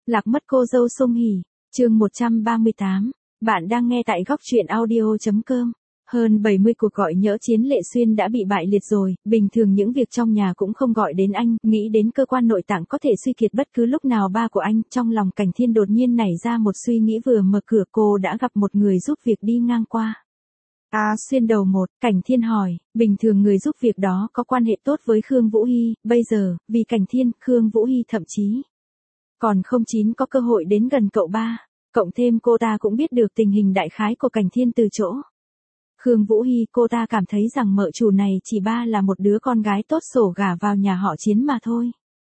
Lạc mất cô dâu Song Hỷ, chương 138. Bạn đang nghe tại góc truyện audio.com. Hơn 70 cuộc gọi nhỡ Chiến Lệ Xuyên đã bị bại liệt rồi, bình thường những việc trong nhà cũng không gọi đến anh, nghĩ đến cơ quan nội tạng có thể suy kiệt bất cứ lúc nào ba của anh, trong lòng Cảnh Thiên đột nhiên nảy ra một suy nghĩ vừa mở cửa cô đã gặp một người giúp việc đi ngang qua. Xuyên đầu một, Cảnh Thiên hỏi, bình thường người giúp việc đó có quan hệ tốt với Khương Vũ Hy, bây giờ, vì Cảnh Thiên, Khương Vũ Hy thậm chí còn không chín có cơ hội đến gần cậu ba, cộng thêm cô ta cũng biết được tình hình đại khái của Cảnh Thiên từ chỗ Khương Vũ Hy, cô ta cảm thấy rằng mợ chủ này chỉ là một đứa con gái tốt sổ gả vào nhà họ Chiến mà thôi.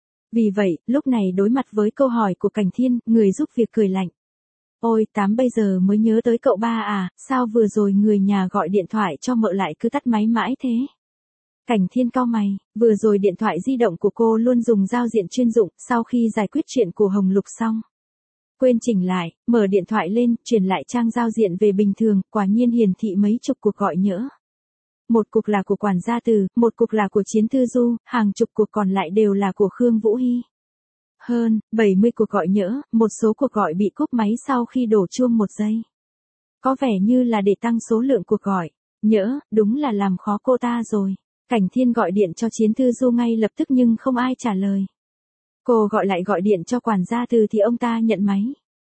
Vì vậy, lúc này đối mặt với câu hỏi của Cảnh Thiên, người giúp việc cười lạnh. Ôi, bây giờ mới nhớ tới cậu ba à, sao vừa rồi người nhà gọi điện thoại cho mợ lại cứ tắt máy mãi thế? Cảnh Thiên cau mày, vừa rồi điện thoại di động của cô luôn dùng giao diện chuyên dụng, sau khi giải quyết chuyện của Hồng Lục xong, quên chỉnh lại, mở điện thoại lên, chuyển lại trang giao diện về bình thường, quả nhiên hiển thị mấy chục cuộc gọi nhỡ. Một cuộc là của quản gia Từ, một cuộc là của Chiến Thư Du, hàng chục cuộc còn lại đều là của Khương Vũ Hy. Hơn 70 cuộc gọi nhỡ, một số cuộc gọi bị cúp máy sau khi đổ chuông 1 giây. Có vẻ như là để tăng số lượng cuộc gọi nhỡ, đúng là làm khó cô ta rồi. Cảnh Thiên gọi điện cho Chiến Thư Du ngay lập tức nhưng không ai trả lời. Cô gọi điện cho quản gia Từ thì ông ta nhận máy.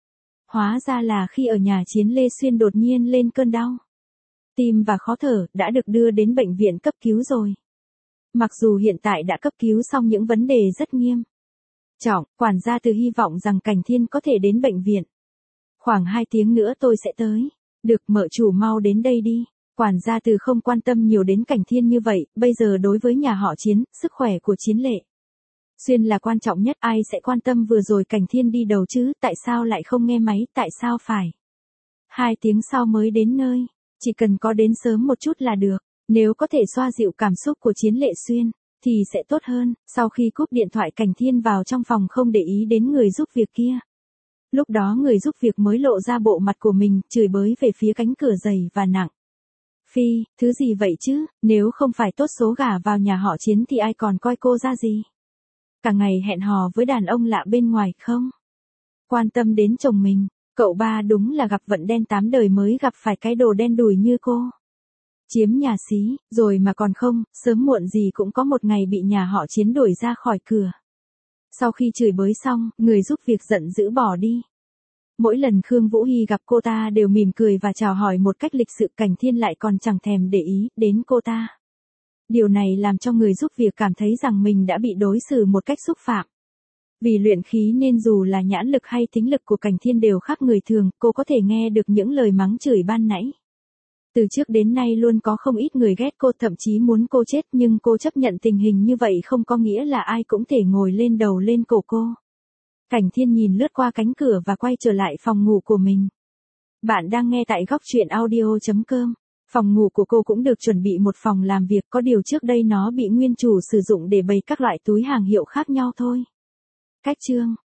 Hóa ra là khi ở nhà Chiến Lê Xuyên đột nhiên lên cơn đau tim và khó thở, đã được đưa đến bệnh viện cấp cứu rồi. Mặc dù hiện tại đã cấp cứu xong những vấn đề rất nghiêm trọng, quản gia Từ hy vọng rằng Cảnh Thiên có thể đến bệnh viện. Khoảng 2 tiếng nữa tôi sẽ tới. Được, mợ chủ mau đến đây đi. Quản gia Từ không quan tâm nhiều đến Cảnh Thiên như vậy, bây giờ đối với nhà họ Chiến, sức khỏe của Chiến Lệ Xuyên là quan trọng nhất, ai sẽ quan tâm vừa rồi Cảnh Thiên đi đầu chứ, tại sao lại không nghe máy, tại sao phải 2 tiếng sau mới đến nơi, chỉ cần có đến sớm một chút là được, nếu có thể xoa dịu cảm xúc của Chiến Lệ Xuyên, thì sẽ tốt hơn. Sau khi cúp điện thoại Cảnh Thiên vào trong phòng không để ý đến người giúp việc kia. Lúc đó người giúp việc mới lộ ra bộ mặt của mình, chửi bới về phía cánh cửa dày và nặng. Phi, thứ gì vậy chứ, nếu không phải tốt số gả vào nhà họ Chiến thì ai còn coi cô ra gì? Cả ngày hẹn hò với đàn ông lạ bên ngoài không quan tâm đến chồng mình, cậu ba đúng là gặp vận đen 8 đời mới gặp phải cái đồ đen đủi như cô. Chiếm nhà xí, rồi mà còn không, sớm muộn gì cũng có một ngày bị nhà họ Chiến đuổi ra khỏi cửa. Sau khi chửi bới xong, người giúp việc giận dữ bỏ đi. Mỗi lần Khương Vũ Hy gặp cô ta đều mỉm cười và chào hỏi một cách lịch sự, Cảnh Thiên lại còn chẳng thèm để ý đến cô ta. Điều này làm cho người giúp việc cảm thấy rằng mình đã bị đối xử một cách xúc phạm. Vì luyện khí nên dù là nhãn lực hay thính lực của Cảnh Thiên đều khác người thường, cô có thể nghe được những lời mắng chửi ban nãy. Từ trước đến nay luôn có không ít người ghét cô, thậm chí muốn cô chết, nhưng cô chấp nhận tình hình như vậy không có nghĩa là ai cũng thể ngồi lên đầu lên cổ cô. Cảnh Thiên nhìn lướt qua cánh cửa và quay trở lại phòng ngủ của mình. Bạn đang nghe tại góc truyện audio.com. Phòng ngủ của cô cũng được chuẩn bị một phòng làm việc, có điều trước đây nó bị nguyên chủ sử dụng để bày các loại túi hàng hiệu khác nhau thôi. Cách chương